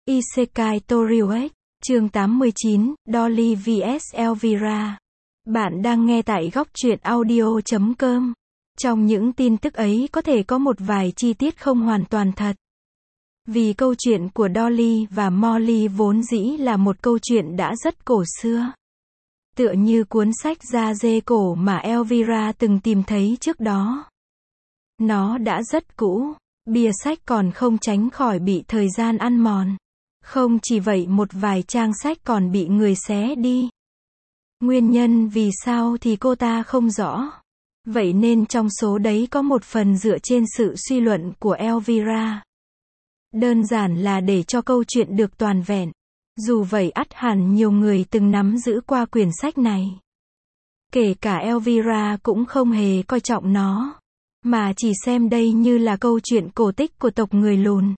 Isekai Toriuet, chương 89, Dolly vs Elvira. Bạn đang nghe tại góc truyện audio.com. Trong những tin tức ấy có thể có một vài chi tiết không hoàn toàn thật. Vì câu chuyện của Dolly và Molly vốn dĩ là một câu chuyện đã rất cổ xưa. Tựa như cuốn sách da dê cổ mà Elvira từng tìm thấy trước đó. Nó đã rất cũ, bìa sách còn không tránh khỏi bị thời gian ăn mòn. Không chỉ vậy, một vài trang sách còn bị người xé đi. Nguyên nhân vì sao thì cô ta không rõ. Vậy nên trong số đấy có một phần dựa trên sự suy luận của Elvira. Đơn giản là để cho câu chuyện được toàn vẹn. Dù vậy ắt hẳn nhiều người từng nắm giữ qua quyển sách này. Kể cả Elvira cũng không hề coi trọng nó, mà chỉ xem đây như là câu chuyện cổ tích của tộc người lùn.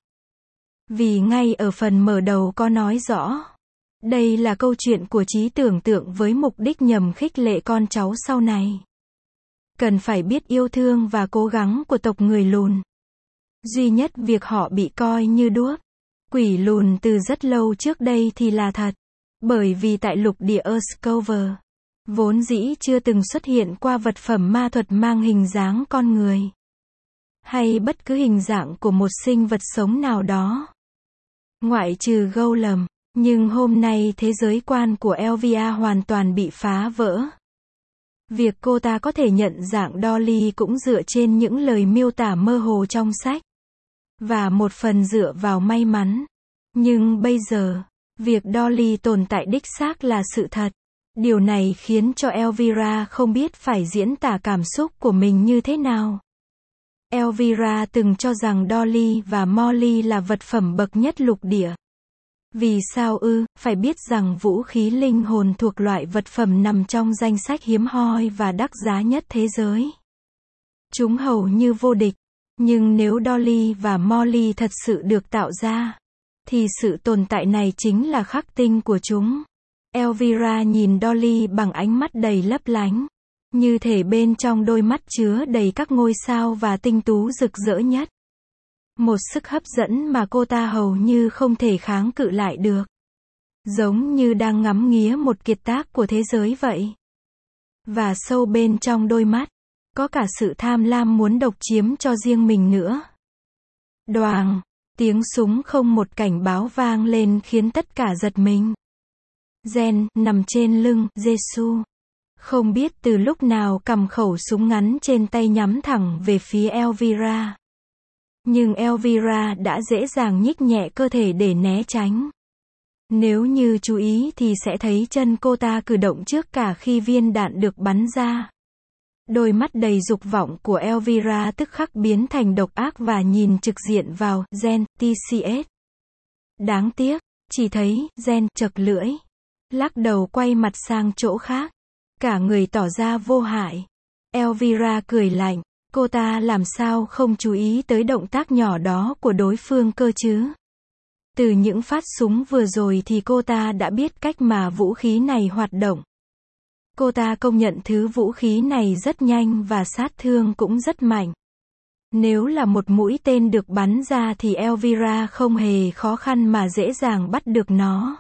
Vì ngay ở phần mở đầu có nói rõ, đây là câu chuyện của trí tưởng tượng với mục đích nhằm khích lệ con cháu sau này. Cần phải biết yêu thương và cố gắng của tộc người lùn. Duy nhất việc họ bị coi như đuốc, quỷ lùn từ rất lâu trước đây thì là thật. Bởi vì tại lục địa Earthcover, vốn dĩ chưa từng xuất hiện qua vật phẩm ma thuật mang hình dáng con người. Hay bất cứ hình dạng của một sinh vật sống nào đó. Ngoại trừ Golem, nhưng hôm nay thế giới quan của Elvira hoàn toàn bị phá vỡ. Việc cô ta có thể nhận dạng Dolly cũng dựa trên những lời miêu tả mơ hồ trong sách. Và một phần dựa vào may mắn. Nhưng bây giờ, việc Dolly tồn tại đích xác là sự thật. Điều này khiến cho Elvira không biết phải diễn tả cảm xúc của mình như thế nào. Elvira từng cho rằng Dolly và Molly là vật phẩm bậc nhất lục địa. Vì sao ư? Phải biết rằng vũ khí linh hồn thuộc loại vật phẩm nằm trong danh sách hiếm hoi và đắt giá nhất thế giới. Chúng hầu như vô địch. Nhưng nếu Dolly và Molly thật sự được tạo ra, thì sự tồn tại này chính là khắc tinh của chúng. Elvira nhìn Dolly bằng ánh mắt đầy lấp lánh. Như thể bên trong đôi mắt chứa đầy các ngôi sao và tinh tú rực rỡ nhất. Một sức hấp dẫn mà cô ta hầu như không thể kháng cự lại được. Giống như đang ngắm nghía một kiệt tác của thế giới vậy. Và sâu bên trong đôi mắt, có cả sự tham lam muốn độc chiếm cho riêng mình nữa. Đoàng, tiếng súng không một cảnh báo vang lên khiến tất cả giật mình. Jen nằm trên lưng Giêsu. Không biết từ lúc nào cầm khẩu súng ngắn trên tay nhắm thẳng về phía Elvira. Nhưng Elvira đã dễ dàng nhích nhẹ cơ thể để né tránh. Nếu như chú ý thì sẽ thấy chân cô ta cử động trước cả khi viên đạn được bắn ra. Đôi mắt đầy dục vọng của Elvira tức khắc biến thành độc ác và nhìn trực diện vào Jen TCS. Đáng tiếc, chỉ thấy Jen chật lưỡi, lắc đầu quay mặt sang chỗ khác. Cả người tỏ ra vô hại. Elvira cười lạnh, cô ta làm sao không chú ý tới động tác nhỏ đó của đối phương cơ chứ? Từ những phát súng vừa rồi thì cô ta đã biết cách mà vũ khí này hoạt động. Cô ta công nhận thứ vũ khí này rất nhanh và sát thương cũng rất mạnh. Nếu là một mũi tên được bắn ra thì Elvira không hề khó khăn mà dễ dàng bắt được nó.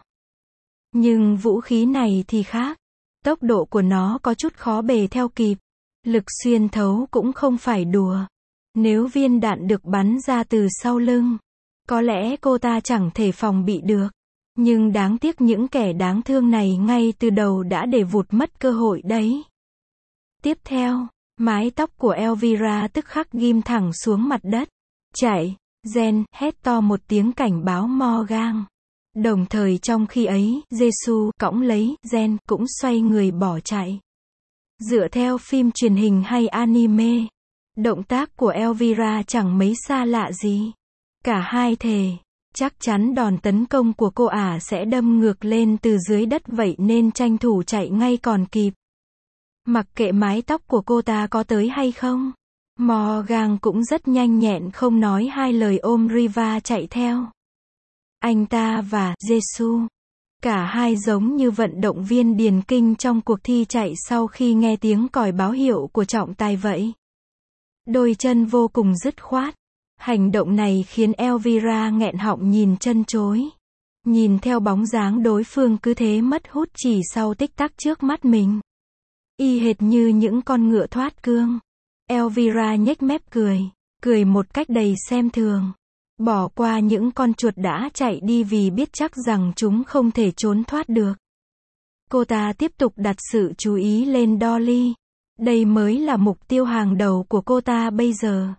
Nhưng vũ khí này thì khác. Tốc độ của nó có chút khó bề theo kịp. Lực xuyên thấu cũng không phải đùa. Nếu viên đạn được bắn ra từ sau lưng, có lẽ cô ta chẳng thể phòng bị được. Nhưng đáng tiếc những kẻ đáng thương này ngay từ đầu đã để vụt mất cơ hội đấy. Tiếp theo, mái tóc của Elvira tức khắc ghim thẳng xuống mặt đất. Chạy, Jen hét to một tiếng cảnh báo Morgan. Đồng thời trong khi ấy, Giêsu cõng lấy Jen cũng xoay người bỏ chạy. Dựa theo phim truyền hình hay anime, động tác của Elvira chẳng mấy xa lạ gì. Cả hai thề, chắc chắn đòn tấn công của cô ả sẽ đâm ngược lên từ dưới đất, vậy nên tranh thủ chạy ngay còn kịp. Mặc kệ mái tóc của cô ta có tới hay không, Morgan cũng rất nhanh nhẹn không nói hai lời ôm Riva chạy theo. Anh ta và Giêsu, cả hai giống như vận động viên điền kinh trong cuộc thi chạy sau khi nghe tiếng còi báo hiệu của trọng tài vậy. Đôi chân vô cùng dứt khoát. Hành động này khiến Elvira nghẹn họng nhìn chân chối. Nhìn theo bóng dáng đối phương cứ thế mất hút chỉ sau tích tắc trước mắt mình. Y hệt như những con ngựa thoát cương. Elvira nhếch mép cười một cách đầy xem thường. Bỏ qua những con chuột đã chạy đi vì biết chắc rằng chúng không thể trốn thoát được. Cô ta tiếp tục đặt sự chú ý lên Dolly. Đây mới là mục tiêu hàng đầu của cô ta bây giờ.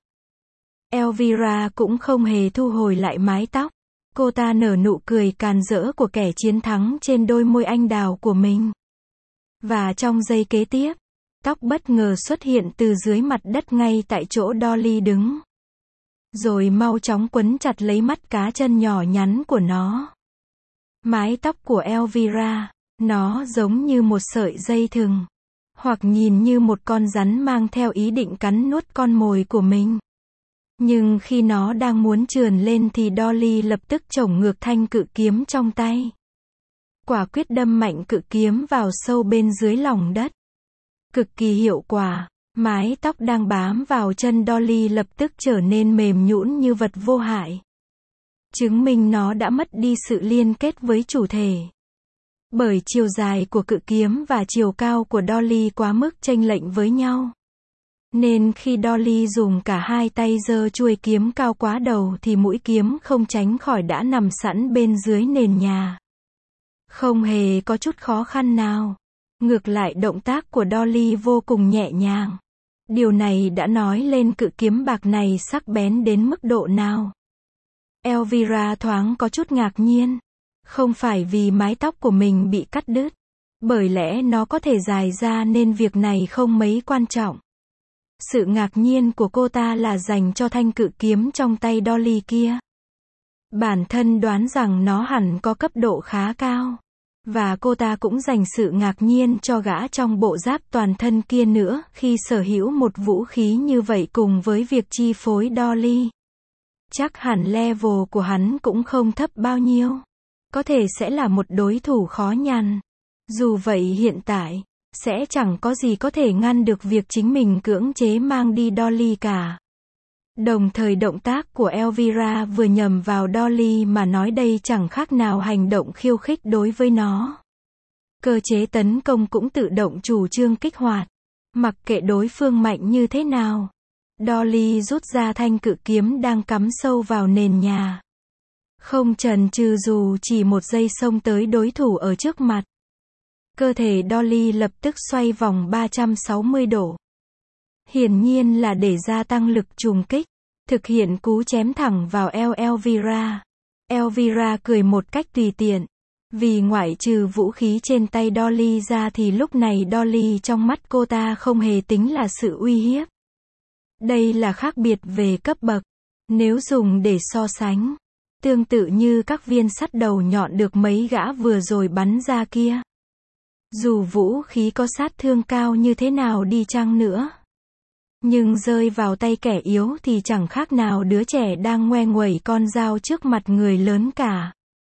Elvira cũng không hề thu hồi lại mái tóc. Cô ta nở nụ cười càn rỡ của kẻ chiến thắng trên đôi môi anh đào của mình. Và trong giây kế tiếp, tóc bất ngờ xuất hiện từ dưới mặt đất ngay tại chỗ Dolly đứng. Rồi mau chóng quấn chặt lấy mắt cá chân nhỏ nhắn của nó. Mái tóc của Elvira, nó giống như một sợi dây thừng. Hoặc nhìn như một con rắn mang theo ý định cắn nuốt con mồi của mình. Nhưng khi nó đang muốn trườn lên thì Dolly lập tức chổng ngược thanh cự kiếm trong tay. Quả quyết đâm mạnh cự kiếm vào sâu bên dưới lòng đất. Cực kỳ hiệu quả, mái tóc đang bám vào chân Dolly lập tức trở nên mềm nhũn như vật vô hại. Chứng minh nó đã mất đi sự liên kết với chủ thể. Bởi chiều dài của cự kiếm và chiều cao của Dolly quá mức chênh lệch với nhau. Nên khi Dolly dùng cả hai tay giơ chuôi kiếm cao quá đầu thì mũi kiếm không tránh khỏi đã nằm sẵn bên dưới nền nhà. Không hề có chút khó khăn nào. Ngược lại động tác của Dolly vô cùng nhẹ nhàng. Điều này đã nói lên cự kiếm bạc này sắc bén đến mức độ nào. Elvira thoáng có chút ngạc nhiên. Không phải vì mái tóc của mình bị cắt đứt. Bởi lẽ nó có thể dài ra nên việc này không mấy quan trọng. Sự ngạc nhiên của cô ta là dành cho thanh cự kiếm trong tay Dolly kia. Bản thân đoán rằng nó hẳn có cấp độ khá cao. Và cô ta cũng dành sự ngạc nhiên cho gã trong bộ giáp toàn thân kia nữa khi sở hữu một vũ khí như vậy cùng với việc chi phối Dolly. Chắc hẳn level của hắn cũng không thấp bao nhiêu. Có thể sẽ là một đối thủ khó nhằn. Dù vậy hiện tại, sẽ chẳng có gì có thể ngăn được việc chính mình cưỡng chế mang đi Dolly cả. Đồng thời động tác của Elvira vừa nhầm vào Dolly mà nói đây chẳng khác nào hành động khiêu khích đối với nó. Cơ chế tấn công cũng tự động chủ trương kích hoạt. Mặc kệ đối phương mạnh như thế nào. Dolly rút ra thanh cự kiếm đang cắm sâu vào nền nhà. Không chần chừ dù chỉ một giây xông tới đối thủ ở trước mặt. Cơ thể Dolly lập tức xoay vòng 360 độ. Hiển nhiên là để gia tăng lực trùng kích. Thực hiện cú chém thẳng vào eo Elvira. Elvira cười một cách tùy tiện. Vì ngoại trừ vũ khí trên tay Dolly ra thì lúc này Dolly trong mắt cô ta không hề tính là sự uy hiếp. Đây là khác biệt về cấp bậc. Nếu dùng để so sánh. Tương tự như các viên sắt đầu nhọn được mấy gã vừa rồi bắn ra kia. Dù vũ khí có sát thương cao như thế nào đi chăng nữa. Nhưng rơi vào tay kẻ yếu thì chẳng khác nào đứa trẻ đang ngoe nguẩy con dao trước mặt người lớn cả.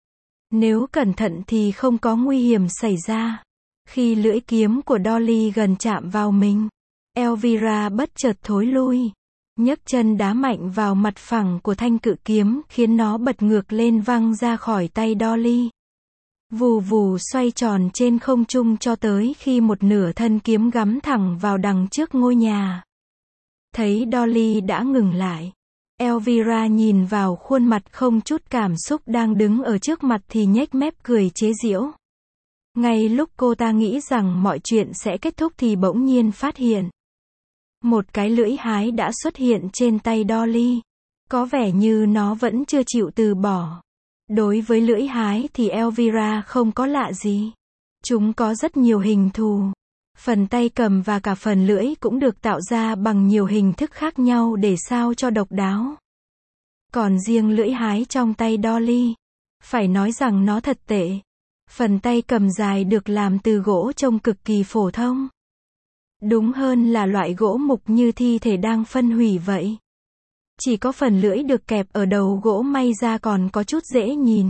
Nếu cẩn thận thì không có nguy hiểm xảy ra. Khi lưỡi kiếm của Dolly gần chạm vào mình, Elvira bất chợt thối lui. Nhấc chân đá mạnh vào mặt phẳng của thanh cự kiếm khiến nó bật ngược lên văng ra khỏi tay Dolly. Vù vù xoay tròn trên không trung cho tới khi một nửa thân kiếm gắm thẳng vào đằng trước ngôi nhà. Thấy Dolly đã ngừng lại. Elvira nhìn vào khuôn mặt không chút cảm xúc đang đứng ở trước mặt thì nhếch mép cười chế giễu. Ngay lúc cô ta nghĩ rằng mọi chuyện sẽ kết thúc thì bỗng nhiên phát hiện. Một cái lưỡi hái đã xuất hiện trên tay Dolly. Có vẻ như nó vẫn chưa chịu từ bỏ. Đối với lưỡi hái thì Elvira không có lạ gì. Chúng có rất nhiều hình thù. Phần tay cầm và cả phần lưỡi cũng được tạo ra bằng nhiều hình thức khác nhau để sao cho độc đáo. Còn riêng lưỡi hái trong tay Dolly, phải nói rằng nó thật tệ. Phần tay cầm dài được làm từ gỗ trông cực kỳ phổ thông. Đúng hơn là loại gỗ mục như thi thể đang phân hủy vậy. Chỉ có phần lưỡi được kẹp ở đầu gỗ may ra còn có chút dễ nhìn.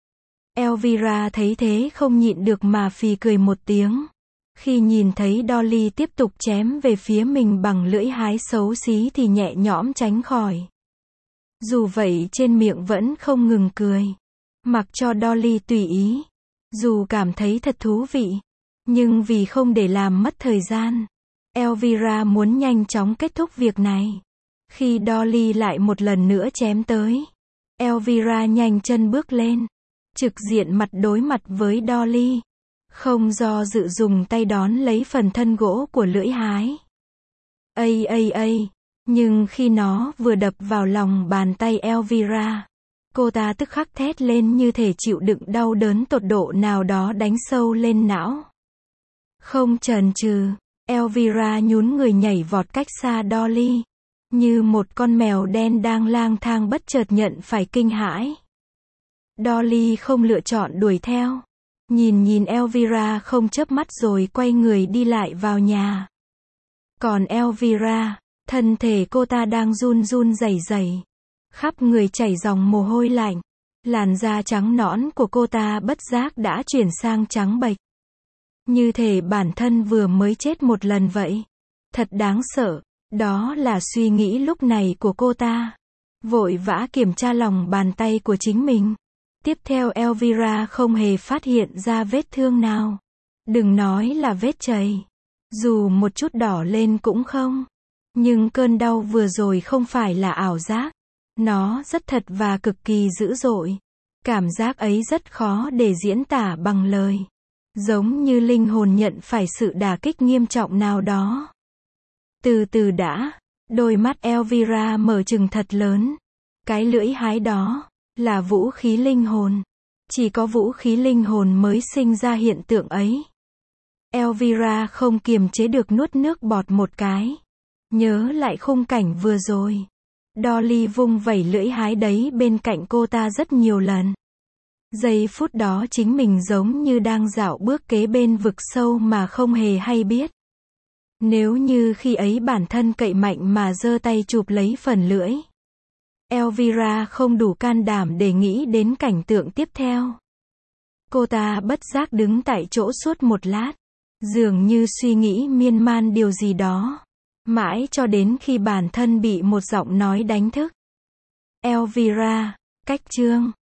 Elvira thấy thế không nhịn được mà phì cười một tiếng. Khi nhìn thấy Dolly tiếp tục chém về phía mình bằng lưỡi hái xấu xí thì nhẹ nhõm tránh khỏi. Dù vậy trên miệng vẫn không ngừng cười. Mặc cho Dolly tùy ý. Dù cảm thấy thật thú vị, nhưng vì không để làm mất thời gian, Elvira muốn nhanh chóng kết thúc việc này. Khi Dolly lại một lần nữa chém tới, Elvira nhanh chân bước lên, trực diện mặt đối mặt với Dolly. Không do dự dùng tay đón lấy phần thân gỗ của lưỡi hái. Nhưng khi nó vừa đập vào lòng bàn tay Elvira, cô ta tức khắc thét lên như thể chịu đựng đau đớn tột độ nào đó đánh sâu lên não. Không chần chừ, Elvira nhún người nhảy vọt cách xa Dolly, như một con mèo đen đang lang thang bất chợt nhận phải kinh hãi. Dolly không lựa chọn đuổi theo. Nhìn Elvira không chớp mắt rồi quay người đi lại vào nhà. Còn Elvira, thân thể cô ta đang run run rẩy rẩy, khắp người chảy dòng mồ hôi lạnh. Làn da trắng nõn của cô ta bất giác đã chuyển sang trắng bệch. Như thể bản thân vừa mới chết một lần vậy. Thật đáng sợ, đó là suy nghĩ lúc này của cô ta. Vội vã kiểm tra lòng bàn tay của chính mình. Tiếp theo Elvira không hề phát hiện ra vết thương nào. Đừng nói là vết chảy. Dù một chút đỏ lên cũng không. Nhưng cơn đau vừa rồi không phải là ảo giác. Nó rất thật và cực kỳ dữ dội. Cảm giác ấy rất khó để diễn tả bằng lời. Giống như linh hồn nhận phải sự đả kích nghiêm trọng nào đó. Từ từ đã. Đôi mắt Elvira mở trừng thật lớn. Cái lưỡi hái đó là vũ khí linh hồn. Chỉ có vũ khí linh hồn mới sinh ra hiện tượng ấy. Elvira không kiềm chế được nuốt nước bọt một cái. Nhớ lại khung cảnh vừa rồi. Dolly vung vẩy lưỡi hái đấy bên cạnh cô ta rất nhiều lần. Giây phút đó chính mình giống như đang dạo bước kế bên vực sâu mà không hề hay biết. Nếu như khi ấy bản thân cậy mạnh mà giơ tay chụp lấy phần lưỡi, Elvira không đủ can đảm để nghĩ đến cảnh tượng tiếp theo. Cô ta bất giác đứng tại chỗ suốt một lát, dường như suy nghĩ miên man điều gì đó, mãi cho đến khi bản thân bị một giọng nói đánh thức. Elvira, cách chương